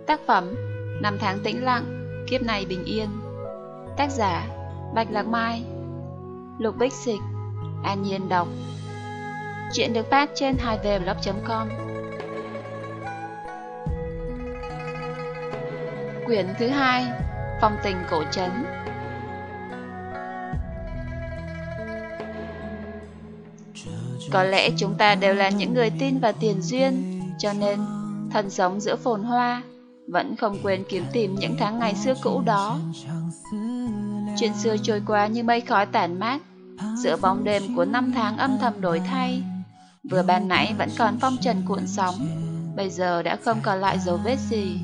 Tác phẩm Năm tháng tĩnh lặng, kiếp này bình yên. Tác giả Bạch Lạc Mai. Lục Bích Dịch, An Nhiên đọc. Chuyện được phát trên 2vblog.com. Quyển thứ 2, Phong tình cổ trấn. Có lẽ chúng ta đều là những người tin vào tiền duyên, cho nên thân sống giữa phồn hoa, vẫn không quên kiếm tìm những tháng ngày xưa cũ đó. Chuyện xưa trôi qua như mây khói tản mát, giữa bóng đêm của năm tháng âm thầm đổi thay. Vừa ban nãy vẫn còn phong trần cuộn sóng, bây giờ đã không còn lại dấu vết gì.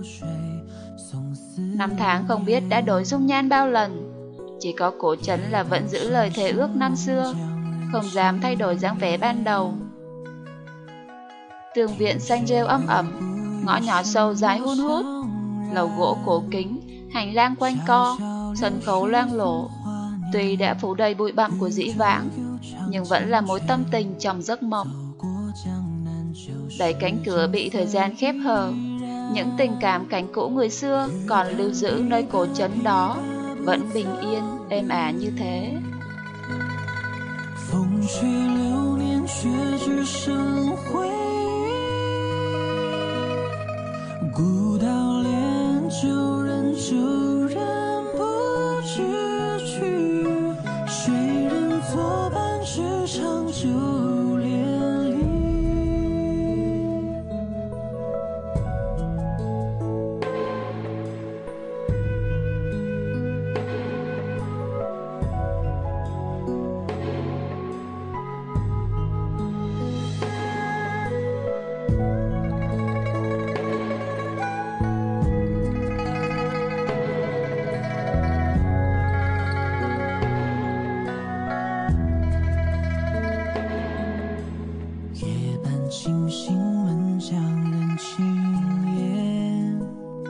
Năm tháng không biết đã đổi dung nhan bao lần, chỉ có cổ trấn là vẫn giữ lời thề ước năm xưa, không dám thay đổi dáng vẻ ban đầu. Tường viện xanh rêu âm ẩm, ngõ nhỏ sâu dài hun hút, lầu gỗ cổ kính, hành lang quanh co, sân khấu loang lổ. Tuy đã phủ đầy bụi bặm của dĩ vãng, nhưng vẫn là mối tâm tình trong giấc mộng. Đẩy cánh cửa bị thời gian khép hờ, những tình cảm cánh cũ người xưa còn lưu giữ nơi cổ trấn đó, vẫn bình yên, êm ả như thế. 风吹流年，却只剩回忆。古道恋，旧人旧人不知去，谁人作伴，只长久连理。清醒门将人轻言，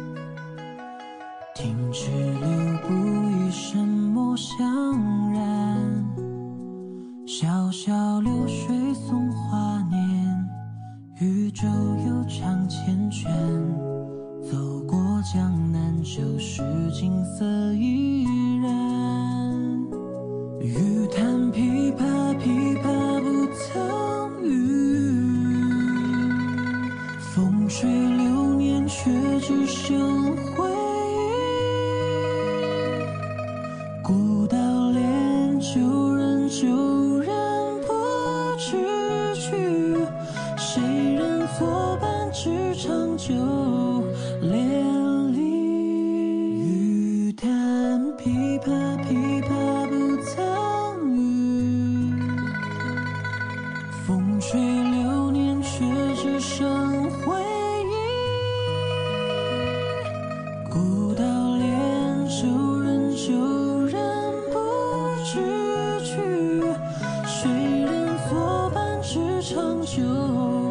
停止留步于什么相然？小小流水送华年，宇宙悠长缱绻。走过江南，就是景色依然。欲弹琵琶，琵琶不曾语。风吹流年，却只剩回忆。古道恋，旧人旧人不知去，谁人作伴，只长久连理。欲弹琵琶，琵琶不曾语。风吹流年，却只剩回忆。古道恋，旧人旧人不知去，谁人作伴，只长久